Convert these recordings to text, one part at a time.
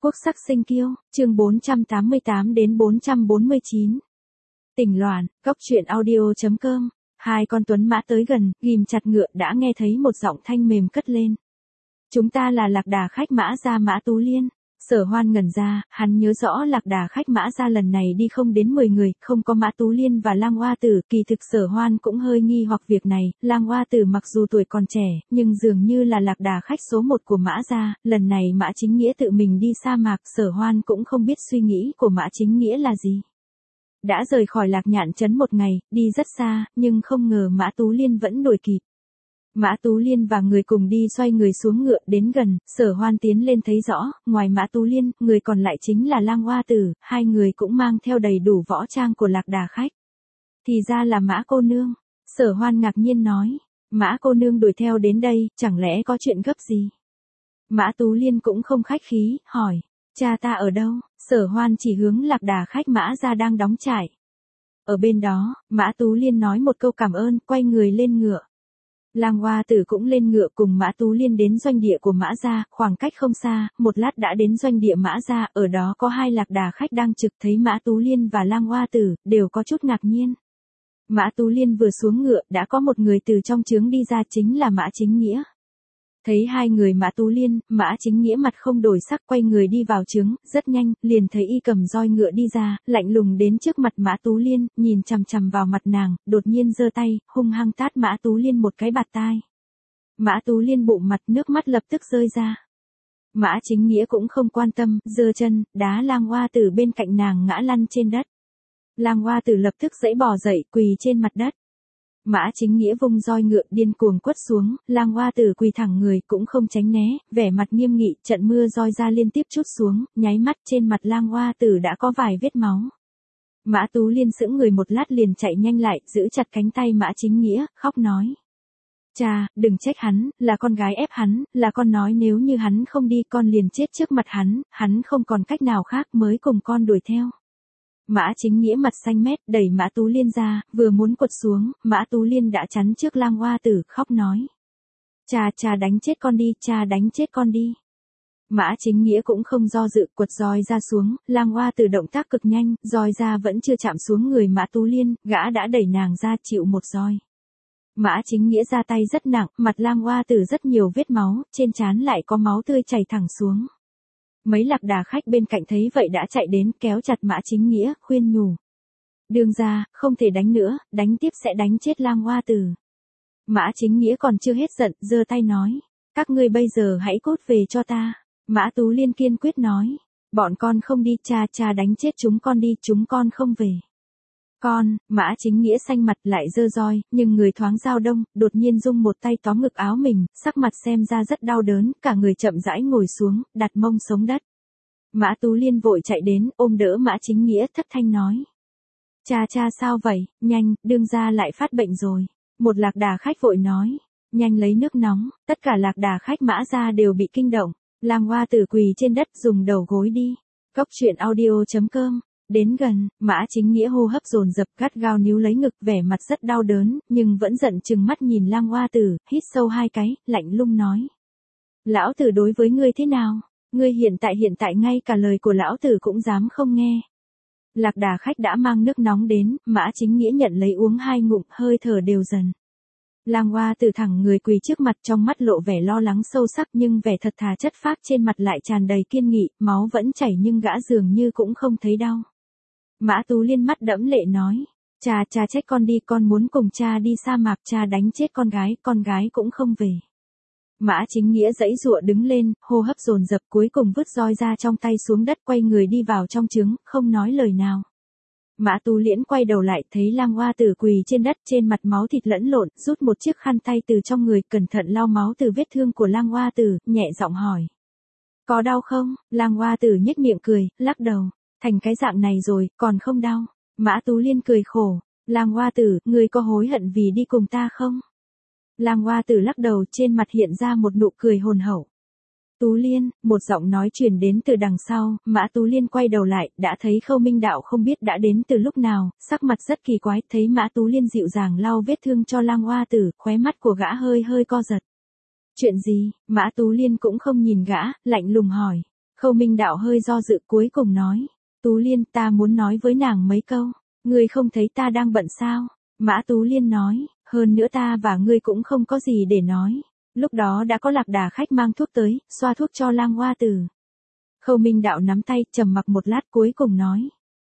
Quốc sắc sinh kiêu, chương 488 đến 449. Tỉnh loạn, góc truyện audio.com. Hai con tuấn mã tới gần, ghim chặt ngựa đã nghe thấy một giọng thanh mềm cất lên. Chúng ta là Lạc Đà khách Mã Gia Mã Tú Liên. Sở Hoan ngẩn ra, hắn nhớ rõ Lạc Đà khách Mã Gia lần này đi không đến 10 người, không có Mã Tú Liên và Lang Hoa Tử, kỳ thực Sở Hoan cũng hơi nghi hoặc việc này, Lang Hoa Tử mặc dù tuổi còn trẻ, nhưng dường như là Lạc Đà khách số 1 của Mã Gia, lần này Mã Chính Nghĩa tự mình đi sa mạc, Sở Hoan cũng không biết suy nghĩ của Mã Chính Nghĩa là gì. Đã rời khỏi Lạc Nhạn trấn một ngày, đi rất xa, nhưng không ngờ Mã Tú Liên vẫn đuổi kịp. Mã Tú Liên và người cùng đi xoay người xuống ngựa đến gần, Sở Hoan tiến lên thấy rõ, ngoài Mã Tú Liên, người còn lại chính là Lang Hoa Tử, hai người cũng mang theo đầy đủ võ trang của Lạc Đà khách. Thì ra là Mã cô nương. Sở Hoan ngạc nhiên nói, Mã cô nương đuổi theo đến đây, chẳng lẽ có chuyện gấp gì? Mã Tú Liên cũng không khách khí, hỏi, cha ta ở đâu? Sở Hoan chỉ hướng Lạc Đà khách Mã Gia đang đóng trại. Ở bên đó, Mã Tú Liên nói một câu cảm ơn, quay người lên ngựa. Lang Hoa Tử cũng lên ngựa cùng Mã Tú Liên đến doanh địa của Mã Gia, khoảng cách không xa, một lát đã đến doanh địa Mã Gia, ở đó có hai Lạc Đà khách đang trực, thấy Mã Tú Liên và Lang Hoa Tử, đều có chút ngạc nhiên. Mã Tú Liên vừa xuống ngựa, đã có một người từ trong trướng đi ra, chính là Mã Chính Nghĩa. Thấy hai người Mã Tú Liên, Mã Chính Nghĩa mặt không đổi sắc, quay người đi vào trướng, rất nhanh, liền thấy y cầm roi ngựa đi ra, lạnh lùng đến trước mặt Mã Tú Liên, nhìn chằm chằm vào mặt nàng, đột nhiên giơ tay, hung hăng tát Mã Tú Liên một cái bạt tai. Mã Tú Liên bụng mặt, nước mắt lập tức rơi ra. Mã Chính Nghĩa cũng không quan tâm, giơ chân, đá Lang Hoa Tử bên cạnh nàng ngã lăn trên đất. Lang Hoa Tử lập tức giãy bò dậy, quỳ trên mặt đất. Mã Chính Nghĩa vung roi ngựa điên cuồng quất xuống, Lang Hoa Tử quỳ thẳng người cũng không tránh né, vẻ mặt nghiêm nghị, trận mưa roi ra liên tiếp trút xuống, nháy mắt trên mặt Lang Hoa Tử đã có vài vết máu. Mã Tú Liên sững người một lát liền chạy nhanh lại, giữ chặt cánh tay Mã Chính Nghĩa, khóc nói. Cha, đừng trách hắn, là con gái ép hắn, là con nói nếu như hắn không đi con liền chết trước mặt hắn không còn cách nào khác mới cùng con đuổi theo. Mã Chính Nghĩa mặt xanh mét, đẩy Mã Tú Liên ra, vừa muốn quật xuống, Mã Tú Liên đã chắn trước Lang Hoa Tử, khóc nói. Cha đánh chết con đi, cha đánh chết con đi. Mã Chính Nghĩa cũng không do dự, quật roi ra xuống, Lang Hoa Tử động tác cực nhanh, roi ra vẫn chưa chạm xuống người Mã Tú Liên, gã đã đẩy nàng ra chịu một roi. Mã Chính Nghĩa ra tay rất nặng, mặt Lang Hoa Tử rất nhiều vết máu, trên trán lại có máu tươi chảy thẳng xuống. Mấy Lạc Đà khách bên cạnh thấy vậy đã chạy đến, kéo chặt Mã Chính Nghĩa, khuyên nhủ. Đương gia, không thể đánh nữa, đánh tiếp sẽ đánh chết Lang Hoa Tử. Mã Chính Nghĩa còn chưa hết giận, giơ tay nói. Các ngươi bây giờ hãy cút về cho ta. Mã Tú Liên kiên quyết nói. Bọn con không đi, cha đánh chết chúng con đi, chúng con không về. Con, Mã Chính Nghĩa xanh mặt lại giơ roi, nhưng người thoáng dao đông, đột nhiên rung một tay tóm ngực áo mình, sắc mặt xem ra rất đau đớn, cả người chậm rãi ngồi xuống, đặt mông sống đất. Mã Tú Liên vội chạy đến, ôm đỡ Mã Chính Nghĩa, thất thanh nói. Cha sao vậy, nhanh, đương gia lại phát bệnh rồi. Một Lạc Đà khách vội nói, nhanh lấy nước nóng, tất cả Lạc Đà khách Mã Gia đều bị kinh động. Lang Hoa Tử quỳ trên đất dùng đầu gối đi. Góc truyện audio.com. Đến gần, Mã Chính Nghĩa hô hấp dồn dập, gắt gao níu lấy ngực, vẻ mặt rất đau đớn, nhưng vẫn giận chừng mắt nhìn Lang Hoa Tử, hít sâu hai cái, lạnh lùng nói. Lão Tử đối với ngươi thế nào? Ngươi hiện tại ngay cả lời của lão Tử cũng dám không nghe. Lạc Đà khách đã mang nước nóng đến, Mã Chính Nghĩa nhận lấy uống hai ngụm, hơi thở đều dần. Lang Hoa Tử thẳng người quỳ trước mặt, trong mắt lộ vẻ lo lắng sâu sắc, nhưng vẻ thật thà chất phác trên mặt lại tràn đầy kiên nghị, máu vẫn chảy nhưng gã dường như cũng không thấy đau. Mã Tú Liên mắt đẫm lệ nói, cha trách con đi, con muốn cùng cha đi sa mạc, cha đánh chết con gái cũng không về. Mã Chính Nghĩa giãy giụa đứng lên, hô hấp dồn dập, cuối cùng vứt roi ra trong tay xuống đất, quay người đi vào trong trướng, không nói lời nào. Mã Tú Liên quay đầu lại, thấy Lang Hoa Tử quỳ trên đất, trên mặt máu thịt lẫn lộn, rút một chiếc khăn tay từ trong người, cẩn thận lau máu từ vết thương của Lang Hoa Tử, nhẹ giọng hỏi. Có đau không? Lang Hoa Tử nhếch miệng cười, lắc đầu. Thành cái dạng này rồi, còn không đau. Mã Tú Liên cười khổ. Lang Hoa Tử, ngươi có hối hận vì đi cùng ta không? Lang Hoa Tử lắc đầu, trên mặt hiện ra một nụ cười hồn hậu. Tú Liên, một giọng nói truyền đến từ đằng sau, Mã Tú Liên quay đầu lại, đã thấy Khâu Minh Đạo không biết đã đến từ lúc nào, sắc mặt rất kỳ quái, thấy Mã Tú Liên dịu dàng lau vết thương cho Lang Hoa Tử, khóe mắt của gã hơi co giật. Chuyện gì? Mã Tú Liên cũng không nhìn gã, lạnh lùng hỏi. Khâu Minh Đạo hơi do dự cuối cùng nói. Tú Liên, ta muốn nói với nàng mấy câu. Ngươi không thấy ta đang bận sao? Mã Tú Liên nói, hơn nữa ta và ngươi cũng không có gì để nói. Lúc đó đã có Lạc Đà khách mang thuốc tới, xoa thuốc cho Lang Hoa Tử. Khâu Minh Đạo nắm tay, trầm mặc một lát cuối cùng nói.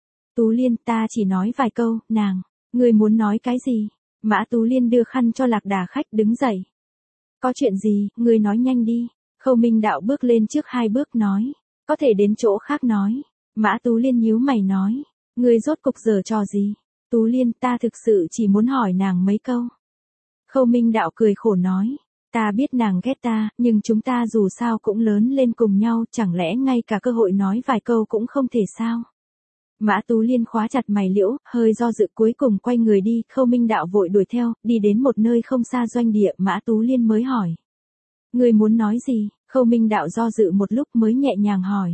Tú Liên, ta chỉ nói vài câu, nàng. Ngươi muốn nói cái gì? Mã Tú Liên đưa khăn cho Lạc Đà khách đứng dậy. Có chuyện gì, ngươi nói nhanh đi. Khâu Minh Đạo bước lên trước 2 bước nói. Có thể đến chỗ khác nói. Mã Tú Liên nhíu mày nói. Ngươi rốt cục giở trò gì? Tú Liên, ta thực sự chỉ muốn hỏi nàng mấy câu. Khâu Minh Đạo cười khổ nói. Ta biết nàng ghét ta, nhưng chúng ta dù sao cũng lớn lên cùng nhau, chẳng lẽ ngay cả cơ hội nói vài câu cũng không thể sao? Mã Tú Liên khóa chặt mày liễu, hơi do dự cuối cùng quay người đi, Khâu Minh Đạo vội đuổi theo, đi đến một nơi không xa doanh địa, Mã Tú Liên mới hỏi. Ngươi muốn nói gì? Khâu Minh Đạo do dự một lúc mới nhẹ nhàng hỏi.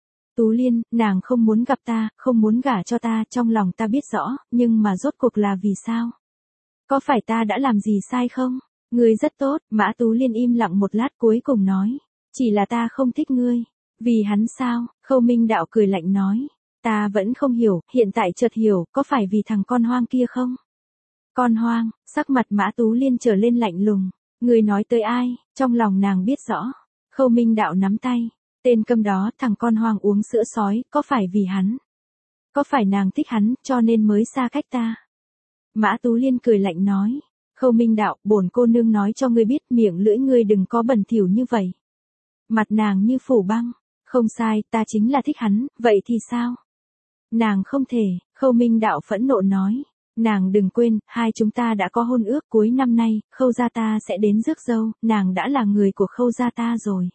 Tú Liên, nàng không muốn gặp ta, không muốn gả cho ta, trong lòng ta biết rõ, nhưng mà rốt cuộc là vì sao? Có phải ta đã làm gì sai không? Ngươi rất tốt, Mã Tú Liên im lặng một lát cuối cùng nói. Chỉ là ta không thích ngươi. Vì hắn sao? Khâu Minh Đạo cười lạnh nói. Ta vẫn không hiểu, hiện tại chợt hiểu, có phải vì thằng con hoang kia không? Con hoang, sắc mặt Mã Tú Liên trở lên lạnh lùng. Ngươi nói tới ai? Trong lòng nàng biết rõ. Khâu Minh Đạo nắm tay. Tên câm đó, thằng con hoang uống sữa sói, có phải vì hắn? Có phải nàng thích hắn, cho nên mới xa cách ta? Mã Tú Liên cười lạnh nói. Khâu Minh Đạo, bổn cô nương nói cho ngươi biết, miệng lưỡi ngươi đừng có bẩn thỉu như vậy. Mặt nàng như phủ băng. Không sai, ta chính là thích hắn, vậy thì sao? Nàng không thể, Khâu Minh Đạo phẫn nộ nói. Nàng đừng quên, hai chúng ta đã có hôn ước cuối năm nay, Khâu gia ta sẽ đến rước dâu, nàng đã là người của Khâu gia ta rồi.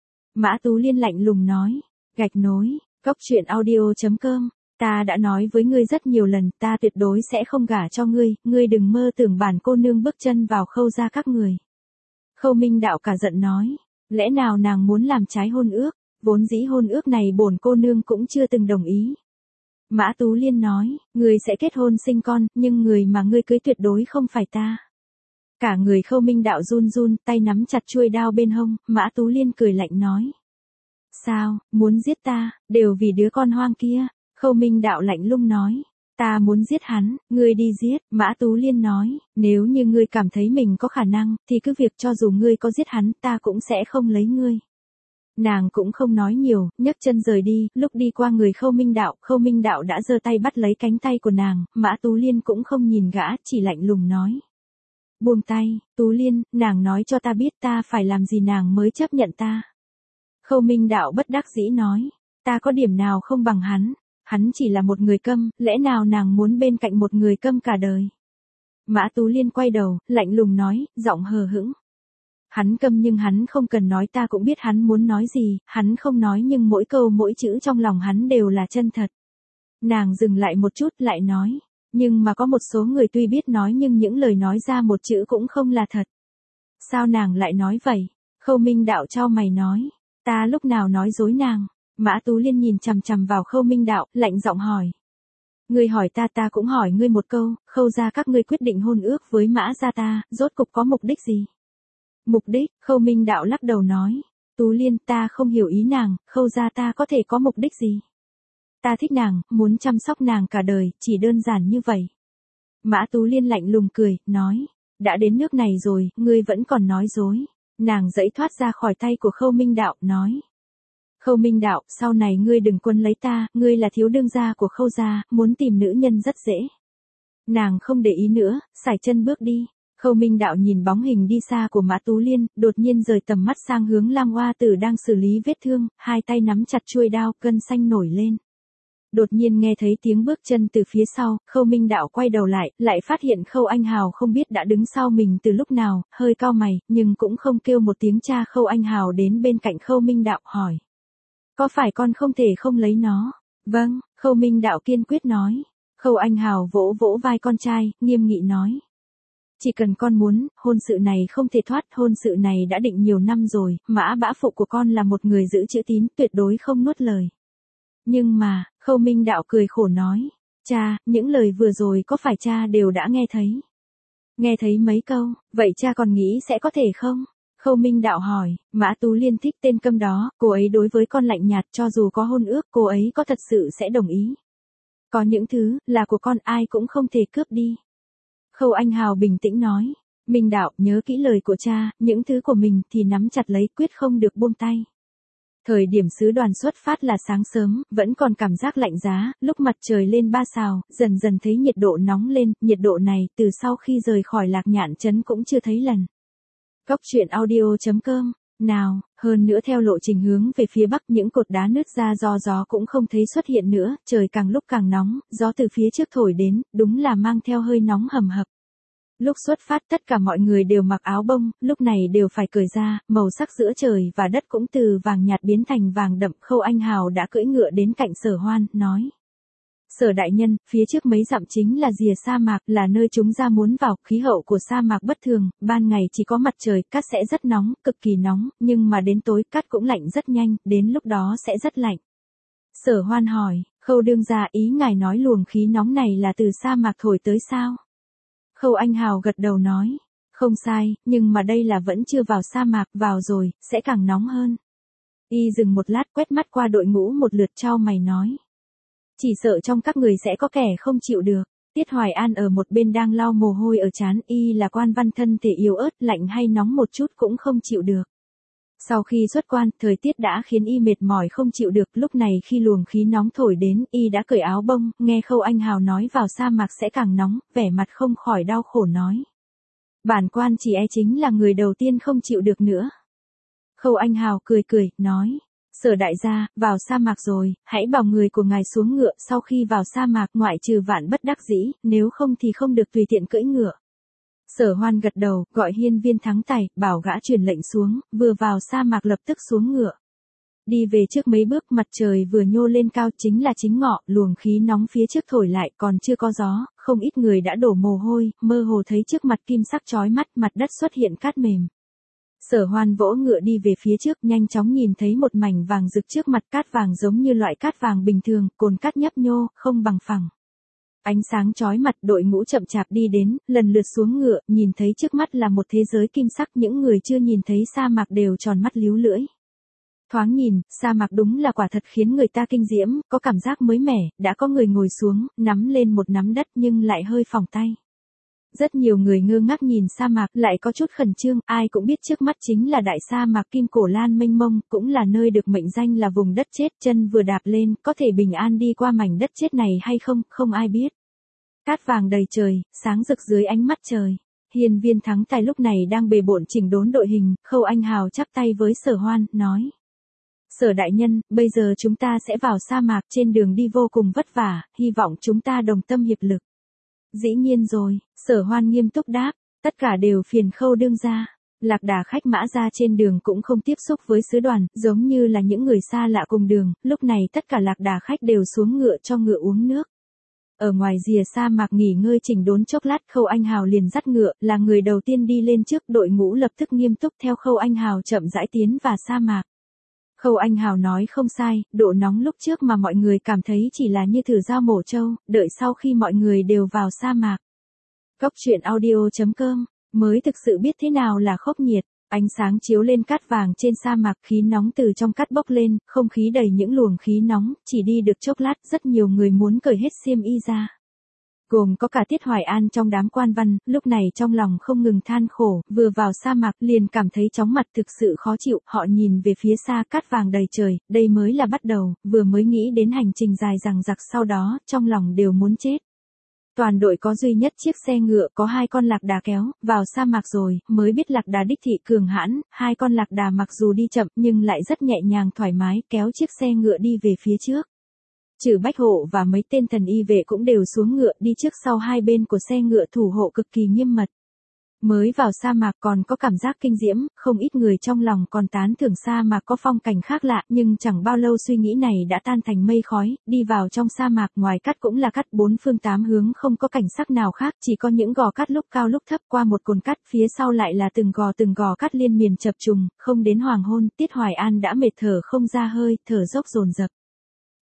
Mã Tú Liên lạnh lùng nói. Gạch nối, Cốc Truyện Audio.com. Ta đã nói với ngươi rất nhiều lần, ta tuyệt đối sẽ không gả cho ngươi, ngươi đừng mơ tưởng bản cô nương bước chân vào Khâu gia các người. Khâu Minh Đạo cả giận nói. Lẽ nào nàng muốn làm trái hôn ước, vốn dĩ hôn ước này bổn cô nương cũng chưa từng đồng ý. Mã Tú Liên nói, ngươi sẽ kết hôn sinh con, nhưng người mà ngươi cưới tuyệt đối không phải ta. Cả người Khâu Minh Đạo run run, tay nắm chặt chuôi đao bên hông, Mã Tú Liên cười lạnh nói. Sao, muốn giết ta, đều vì đứa con hoang kia. Khâu Minh Đạo lạnh lùng nói. Ta muốn giết hắn, ngươi đi giết, Mã Tú Liên nói, nếu như ngươi cảm thấy mình có khả năng, thì cứ việc cho dù ngươi có giết hắn, ta cũng sẽ không lấy ngươi. Nàng cũng không nói nhiều, nhấc chân rời đi, lúc đi qua người Khâu Minh Đạo đã giơ tay bắt lấy cánh tay của nàng, Mã Tú Liên cũng không nhìn gã, chỉ lạnh lùng nói. Buông tay, Tú Liên, nàng nói cho ta biết ta phải làm gì nàng mới chấp nhận ta. Khâu Minh Đạo bất đắc dĩ nói, ta có điểm nào không bằng hắn chỉ là một người câm, lẽ nào nàng muốn bên cạnh một người câm cả đời. Mã Tú Liên quay đầu, lạnh lùng nói, giọng hờ hững. Hắn câm nhưng hắn không cần nói, ta cũng biết hắn muốn nói gì, hắn không nói nhưng mỗi câu mỗi chữ trong lòng hắn đều là chân thật. Nàng dừng lại một chút lại nói, nhưng mà có một số người tuy biết nói nhưng những lời nói ra một chữ cũng không là thật. Sao nàng lại nói vậy? Khâu Minh Đạo chau mày nói, ta lúc nào nói dối nàng? Mã Tú Liên nhìn chằm chằm vào Khâu Minh Đạo, lạnh giọng hỏi. Ngươi hỏi ta, ta cũng hỏi ngươi một câu, Khâu gia các ngươi quyết định hôn ước với Mã gia ta, rốt cục có mục đích gì? Mục đích, Khâu Minh Đạo lắc đầu nói. Tú Liên, ta không hiểu ý nàng, Khâu gia ta có thể có mục đích gì? Ta thích nàng, muốn chăm sóc nàng cả đời, chỉ đơn giản như vậy. Mã Tú Liên lạnh lùng cười, nói. Đã đến nước này rồi, ngươi vẫn còn nói dối. Nàng giãy thoát ra khỏi tay của Khâu Minh Đạo, nói. Khâu Minh Đạo, sau này ngươi đừng quấn lấy ta, ngươi là thiếu đương gia của Khâu gia, muốn tìm nữ nhân rất dễ. Nàng không để ý nữa, sải chân bước đi. Khâu Minh Đạo nhìn bóng hình đi xa của Mã Tú Liên, đột nhiên rời tầm mắt sang hướng Lang Hoa Tử đang xử lý vết thương, hai tay nắm chặt chuôi đao, gân xanh nổi lên. Đột nhiên nghe thấy tiếng bước chân từ phía sau, Khâu Minh Đạo quay đầu lại phát hiện Khâu Anh Hào không biết đã đứng sau mình từ lúc nào, hơi cau mày, nhưng cũng không kêu một tiếng cha. Khâu Anh Hào đến bên cạnh Khâu Minh Đạo hỏi. Có phải con không thể không lấy nó? Vâng, Khâu Minh Đạo kiên quyết nói. Khâu Anh Hào vỗ vỗ vai con trai, nghiêm nghị nói. Chỉ cần con muốn, hôn sự này không thể thoát, hôn sự này đã định nhiều năm rồi, Mã bá phụ của con là một người giữ chữ tín, tuyệt đối không nuốt lời. Nhưng mà, Khâu Minh Đạo cười khổ nói, cha, những lời vừa rồi có phải cha đều đã nghe thấy? Nghe thấy mấy câu, vậy cha còn nghĩ sẽ có thể không? Khâu Minh Đạo hỏi, Mã Tú Liên thích tên Câm đó, cô ấy đối với con lạnh nhạt, cho dù có hôn ước cô ấy có thật sự sẽ đồng ý. Có những thứ, là của con ai cũng không thể cướp đi. Khâu Anh Hào bình tĩnh nói, Minh Đạo nhớ kỹ lời của cha, những thứ của mình thì nắm chặt lấy, quyết không được buông tay. Thời điểm sứ đoàn xuất phát là sáng sớm, vẫn còn cảm giác lạnh giá, lúc mặt trời lên 3 sao, dần dần thấy nhiệt độ nóng lên, nhiệt độ này từ sau khi rời khỏi Lạc Nhạn trấn cũng chưa thấy lần. Góc truyện audio.com, nào, hơn nữa theo lộ trình hướng về phía bắc những cột đá nứt ra do gió cũng không thấy xuất hiện nữa, trời càng lúc càng nóng, gió từ phía trước thổi đến, đúng là mang theo hơi nóng hầm hập. Lúc xuất phát tất cả mọi người đều mặc áo bông, lúc này đều phải cởi ra, màu sắc giữa trời và đất cũng từ vàng nhạt biến thành vàng đậm. Khâu Anh Hào đã cưỡi ngựa đến cạnh Sở Hoan, nói. Sở đại nhân, phía trước mấy dặm chính là rìa sa mạc, là nơi chúng ta muốn vào, khí hậu của sa mạc bất thường, ban ngày chỉ có mặt trời, cát sẽ rất nóng, cực kỳ nóng, nhưng mà đến tối cát cũng lạnh rất nhanh, đến lúc đó sẽ rất lạnh. Sở Hoan hỏi, Khâu đương gia ý ngài nói luồng khí nóng này là từ sa mạc thổi tới sao? Khâu Anh Hào gật đầu nói, không sai, nhưng mà đây là vẫn chưa vào sa mạc, vào rồi, sẽ càng nóng hơn. Y dừng một lát quét mắt qua đội ngũ một lượt chau mày nói. Chỉ sợ trong các người sẽ có kẻ không chịu được. Tiết Hoài An ở một bên đang lau mồ hôi ở trán, y là quan văn thân thể yếu ớt, lạnh hay nóng một chút cũng không chịu được. Sau khi xuất quan, thời tiết đã khiến y mệt mỏi không chịu được, lúc này khi luồng khí nóng thổi đến, y đã cởi áo bông, nghe Khâu Anh Hào nói vào sa mạc sẽ càng nóng, vẻ mặt không khỏi đau khổ nói. Bản quan chỉ e chính là người đầu tiên không chịu được nữa. Khâu Anh Hào cười cười, nói. Sở đại gia, vào sa mạc rồi, hãy bảo người của ngài xuống ngựa, sau khi vào sa mạc ngoại trừ vạn bất đắc dĩ, nếu không thì không được tùy tiện cưỡi ngựa. Sở Hoan gật đầu, gọi hiên viên thắng tài, bảo gã truyền lệnh xuống, vừa vào sa mạc lập tức xuống ngựa. Đi về trước mấy bước, mặt trời vừa nhô lên cao, chính là chính ngọ, luồng khí nóng phía trước thổi lại, còn chưa có gió, không ít người đã đổ mồ hôi, mơ hồ thấy trước mặt kim sắc chói mắt, mặt đất xuất hiện cát mềm. Sở Hoan vỗ ngựa đi về phía trước, nhanh chóng nhìn thấy một mảnh vàng rực trước mặt, cát vàng giống như loại cát vàng bình thường, cồn cát nhấp nhô, không bằng phẳng. Ánh sáng chói mặt, đội ngũ chậm chạp đi đến, lần lượt xuống ngựa, nhìn thấy trước mắt là một thế giới kim sắc, những người chưa nhìn thấy sa mạc đều tròn mắt líu lưỡi. Thoáng nhìn, sa mạc đúng là quả thật khiến người ta kinh diễm, có cảm giác mới mẻ, đã có người ngồi xuống, nắm lên một nắm đất nhưng lại hơi phỏng tay. Rất nhiều người ngơ ngác nhìn sa mạc, lại có chút khẩn trương, ai cũng biết trước mắt chính là đại sa mạc Kim Cổ Lan mênh mông, cũng là nơi được mệnh danh là vùng đất chết, chân vừa đạp lên, có thể bình an đi qua mảnh đất chết này hay không, không ai biết. Cát vàng đầy trời, sáng rực dưới ánh mắt trời. Hiên viên thắng tài lúc này đang bề bộn chỉnh đốn đội hình, Khâu Anh Hào chắp tay với Sở Hoan, nói. Sở đại nhân, bây giờ chúng ta sẽ vào sa mạc, trên đường đi vô cùng vất vả, hy vọng chúng ta đồng tâm hiệp lực. Dĩ nhiên rồi, Sở Hoan nghiêm túc đáp, tất cả đều phiền Khâu đương gia. Lạc Đà khách mã ra trên đường cũng không tiếp xúc với sứ đoàn, giống như là những người xa lạ cùng đường, lúc này tất cả Lạc Đà khách đều xuống ngựa cho ngựa uống nước. Ở ngoài rìa sa mạc nghỉ ngơi chỉnh đốn chốc lát, Khâu Anh Hào liền dắt ngựa, là người đầu tiên đi lên trước, đội ngũ lập tức nghiêm túc theo Khâu Anh Hào chậm rãi tiến vào sa mạc. Khâu Anh Hào nói không sai, độ nóng lúc trước mà mọi người cảm thấy chỉ là như thử dao mổ trâu, đợi sau khi mọi người đều vào sa mạc. Góc truyện audio.com, mới thực sự biết thế nào là khốc nhiệt. Ánh sáng chiếu lên cát vàng trên sa mạc, khí nóng từ trong cát bốc lên, không khí đầy những luồng khí nóng, chỉ đi được chốc lát, rất nhiều người muốn cởi hết xiêm y ra. Gồm có cả Tiết Hoài An trong đám quan văn, lúc này trong lòng không ngừng than khổ, vừa vào sa mạc liền cảm thấy chóng mặt thực sự khó chịu, họ nhìn về phía xa cát vàng đầy trời, đây mới là bắt đầu, vừa mới nghĩ đến hành trình dài dằng dặc sau đó, trong lòng đều muốn chết. Toàn đội có duy nhất chiếc xe ngựa, có 2 con lạc đà kéo, vào sa mạc rồi, mới biết lạc đà đích thị cường hãn, 2 con lạc đà mặc dù đi chậm nhưng lại rất nhẹ nhàng thoải mái, kéo chiếc xe ngựa đi về phía trước. Trừ Bách Hộ và mấy tên thần y vệ cũng đều xuống ngựa, đi trước sau hai bên của xe ngựa thủ hộ cực kỳ nghiêm mật. Mới vào sa mạc còn có cảm giác kinh diễm, không ít người trong lòng còn tán thưởng sa mạc có phong cảnh khác lạ, nhưng chẳng bao lâu suy nghĩ này đã tan thành mây khói, đi vào trong sa mạc ngoài cát cũng là cát, 4 phương 8 hướng không có cảnh sắc nào khác, chỉ có những gò cát lúc cao lúc thấp, qua một cồn cát phía sau lại là từng gò cát liên miên chập trùng, không đến hoàng hôn, Tiết Hoài An đã mệt thở không ra hơi, thở dốc dồn dập.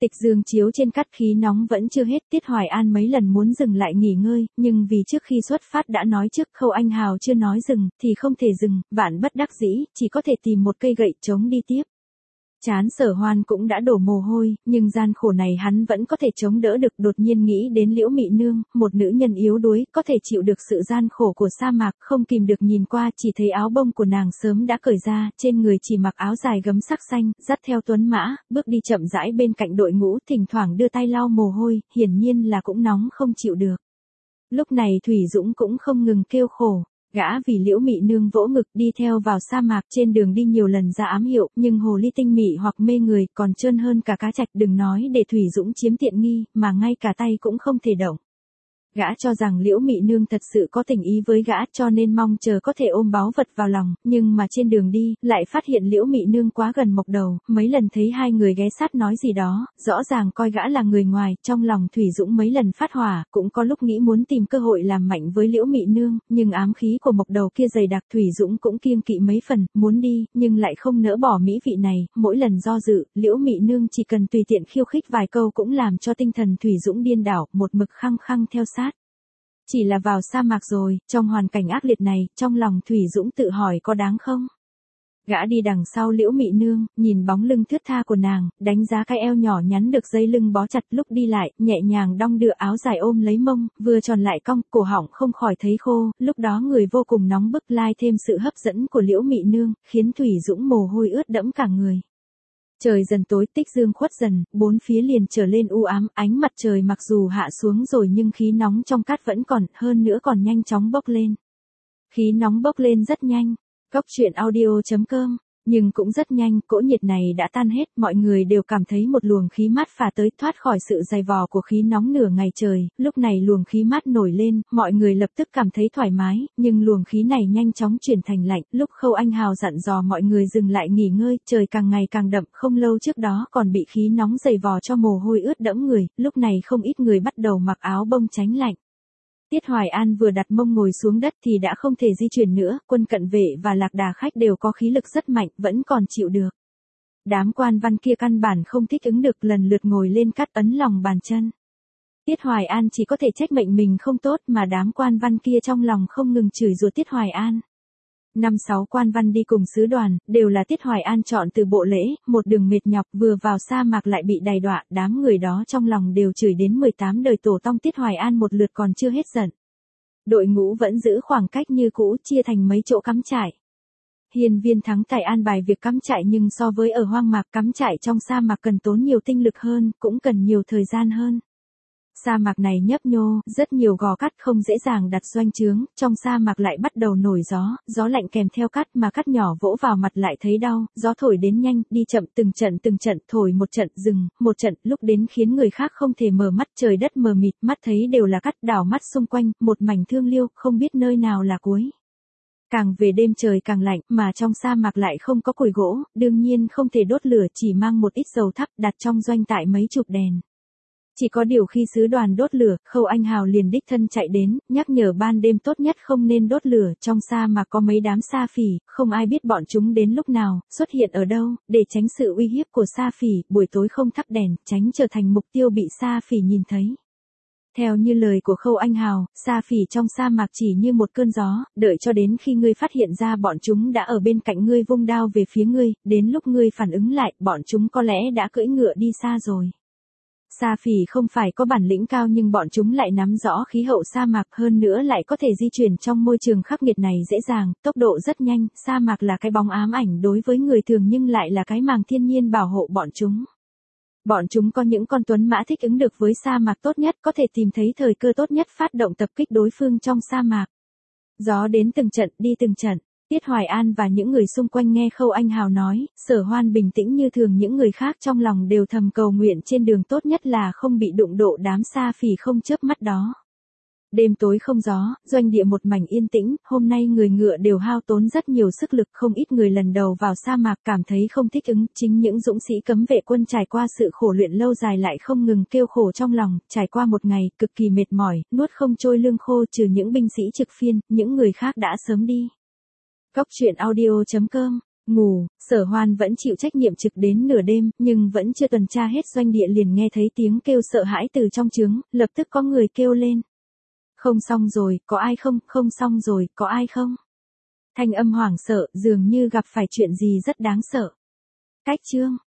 Tịch giường chiếu trên cắt khí nóng vẫn chưa hết, Tiết Hoài An mấy lần muốn dừng lại nghỉ ngơi, nhưng vì trước khi xuất phát đã nói trước Khâu Anh Hào chưa nói dừng, thì không thể dừng, vạn bất đắc dĩ, chỉ có thể tìm một cây gậy chống đi tiếp. Chán Sở Hoan cũng đã đổ mồ hôi, nhưng gian khổ này hắn vẫn có thể chống đỡ được, đột nhiên nghĩ đến Liễu Mị Nương, một nữ nhân yếu đuối, có thể chịu được sự gian khổ của sa mạc, không kìm được nhìn qua, chỉ thấy áo bông của nàng sớm đã cởi ra, trên người chỉ mặc áo dài gấm sắc xanh, dắt theo tuấn mã, bước đi chậm rãi bên cạnh đội ngũ, thỉnh thoảng đưa tay lau mồ hôi, hiển nhiên là cũng nóng không chịu được. Lúc này Thủy Dũng cũng không ngừng kêu khổ. Gã vì Liễu Mị Nương vỗ ngực đi theo vào sa mạc, trên đường đi nhiều lần ra ám hiệu, nhưng hồ ly tinh mị hoặc mê người, còn trơn hơn cả cá trạch, đừng nói để Thủy Dũng chiếm tiện nghi, mà ngay cả tay cũng không thể động. Gã cho rằng Liễu Mị Nương thật sự có tình ý với gã, cho nên mong chờ có thể ôm báu vật vào lòng, nhưng mà trên đường đi, lại phát hiện Liễu Mị Nương quá gần Mộc Đầu, mấy lần thấy hai người ghé sát nói gì đó, rõ ràng coi gã là người ngoài, trong lòng Thủy Dũng mấy lần phát hỏa, cũng có lúc nghĩ muốn tìm cơ hội làm mạnh với Liễu Mị Nương, nhưng ám khí của Mộc Đầu kia dày đặc, Thủy Dũng cũng kiêng kỵ mấy phần, muốn đi, nhưng lại không nỡ bỏ mỹ vị này, mỗi lần do dự, Liễu Mị Nương chỉ cần tùy tiện khiêu khích vài câu cũng làm cho tinh thần Thủy Dũng điên đảo, một mực khăng khăng theo sát. Chỉ là vào sa mạc rồi, trong hoàn cảnh ác liệt này, trong lòng Thủy Dũng tự hỏi có đáng không? Gã đi đằng sau Liễu Mị Nương, nhìn bóng lưng thướt tha của nàng, đánh giá cái eo nhỏ nhắn được dây lưng bó chặt, lúc đi lại, nhẹ nhàng đong đưa áo dài ôm lấy mông, vừa tròn lại cong, cổ họng không khỏi thấy khô, lúc đó người vô cùng nóng bức, lai thêm sự hấp dẫn của Liễu Mị Nương, khiến Thủy Dũng mồ hôi ướt đẫm cả người. Trời dần tối, tích dương khuất dần, bốn phía liền trở lên u ám, ánh mặt trời mặc dù hạ xuống rồi nhưng khí nóng trong cát vẫn còn, hơn nữa còn nhanh chóng bốc lên. Khí nóng bốc lên rất nhanh. Góc truyện audio.com. Nhưng cũng rất nhanh, cỗ nhiệt này đã tan hết, mọi người đều cảm thấy một luồng khí mát phả tới, thoát khỏi sự dày vò của khí nóng nửa ngày trời, lúc này luồng khí mát nổi lên, mọi người lập tức cảm thấy thoải mái, nhưng luồng khí này nhanh chóng chuyển thành lạnh, lúc Khâu Anh Hào dặn dò mọi người dừng lại nghỉ ngơi, trời càng ngày càng đậm, không lâu trước đó còn bị khí nóng dày vò cho mồ hôi ướt đẫm người, lúc này không ít người bắt đầu mặc áo bông tránh lạnh. Tiết Hoài An vừa đặt mông ngồi xuống đất thì đã không thể di chuyển nữa, quân cận vệ và lạc đà khách đều có khí lực rất mạnh, vẫn còn chịu được. Đám quan văn kia căn bản không thích ứng được, lần lượt ngồi lên cắt ấn lòng bàn chân. Tiết Hoài An chỉ có thể trách mệnh mình không tốt, mà đám quan văn kia trong lòng không ngừng chửi rủa Tiết Hoài An. 5-6 quan văn đi cùng sứ đoàn, đều là Tiết Hoài An chọn từ bộ lễ, một đường mệt nhọc, vừa vào sa mạc lại bị đày đọa, đám người đó trong lòng đều chửi đến 18 đời tổ tông. Tiết Hoài An một lượt còn chưa hết giận. Đội ngũ vẫn giữ khoảng cách như cũ, chia thành mấy chỗ cắm trại. Hiền Viên Thắng Tài an bài việc cắm trại, nhưng so với ở hoang mạc, cắm trại trong sa mạc cần tốn nhiều tinh lực hơn, cũng cần nhiều thời gian hơn. Sa mạc này nhấp nhô, rất nhiều gò cát, không dễ dàng đặt doanh trướng, trong sa mạc lại bắt đầu nổi gió, gió lạnh kèm theo cát, mà cát nhỏ vỗ vào mặt lại thấy đau, gió thổi đến nhanh, đi chậm, từng trận, thổi một trận, dừng, một trận, lúc đến khiến người khác không thể mở mắt, trời đất mờ mịt, mắt thấy đều là cát, đảo mắt xung quanh, một mảnh thương liêu, không biết nơi nào là cuối. Càng về đêm trời càng lạnh, mà trong sa mạc lại không có củi gỗ, đương nhiên không thể đốt lửa, chỉ mang một ít dầu thắp đặt trong doanh trại mấy chục đèn. Chỉ có điều khi sứ đoàn đốt lửa, Khâu Anh Hào liền đích thân chạy đến, nhắc nhở ban đêm tốt nhất không nên đốt lửa, trong sa mạc có mấy đám sa phỉ, không ai biết bọn chúng đến lúc nào, xuất hiện ở đâu, để tránh sự uy hiếp của sa phỉ, buổi tối không thắp đèn, tránh trở thành mục tiêu bị sa phỉ nhìn thấy. Theo như lời của Khâu Anh Hào, sa phỉ trong sa mạc chỉ như một cơn gió, đợi cho đến khi ngươi phát hiện ra bọn chúng đã ở bên cạnh ngươi vung đao về phía ngươi, đến lúc ngươi phản ứng lại, bọn chúng có lẽ đã cưỡi ngựa đi xa rồi. Sa phỉ không phải có bản lĩnh cao, nhưng bọn chúng lại nắm rõ khí hậu sa mạc, hơn nữa lại có thể di chuyển trong môi trường khắc nghiệt này dễ dàng, tốc độ rất nhanh, sa mạc là cái bóng ám ảnh đối với người thường nhưng lại là cái màng thiên nhiên bảo hộ bọn chúng. Bọn chúng có những con tuấn mã thích ứng được với sa mạc tốt nhất, có thể tìm thấy thời cơ tốt nhất phát động tập kích đối phương trong sa mạc. Gió đến từng trận, đi từng trận. Tiết Hoài An và những người xung quanh nghe Khâu Anh Hào nói, Sở Hoan bình tĩnh như thường, những người khác trong lòng đều thầm cầu nguyện trên đường tốt nhất là không bị đụng độ đám sa phỉ không chớp mắt đó. Đêm tối không gió, doanh địa một mảnh yên tĩnh, hôm nay người ngựa đều hao tốn rất nhiều sức lực, không ít người lần đầu vào sa mạc cảm thấy không thích ứng, chính những dũng sĩ cấm vệ quân trải qua sự khổ luyện lâu dài lại không ngừng kêu khổ trong lòng, trải qua một ngày, cực kỳ mệt mỏi, nuốt không trôi lương khô, trừ những binh sĩ trực phiên, những người khác đã sớm đi. Góc truyện audio.com Ngủ, Sở Hoan vẫn chịu trách nhiệm trực đến nửa đêm, nhưng vẫn chưa tuần tra hết doanh địa liền nghe thấy tiếng kêu sợ hãi từ trong trướng, lập tức có người kêu lên. Không xong rồi, có ai không, không xong rồi, có ai không? Thanh âm hoảng sợ, dường như gặp phải chuyện gì rất đáng sợ. Cách chương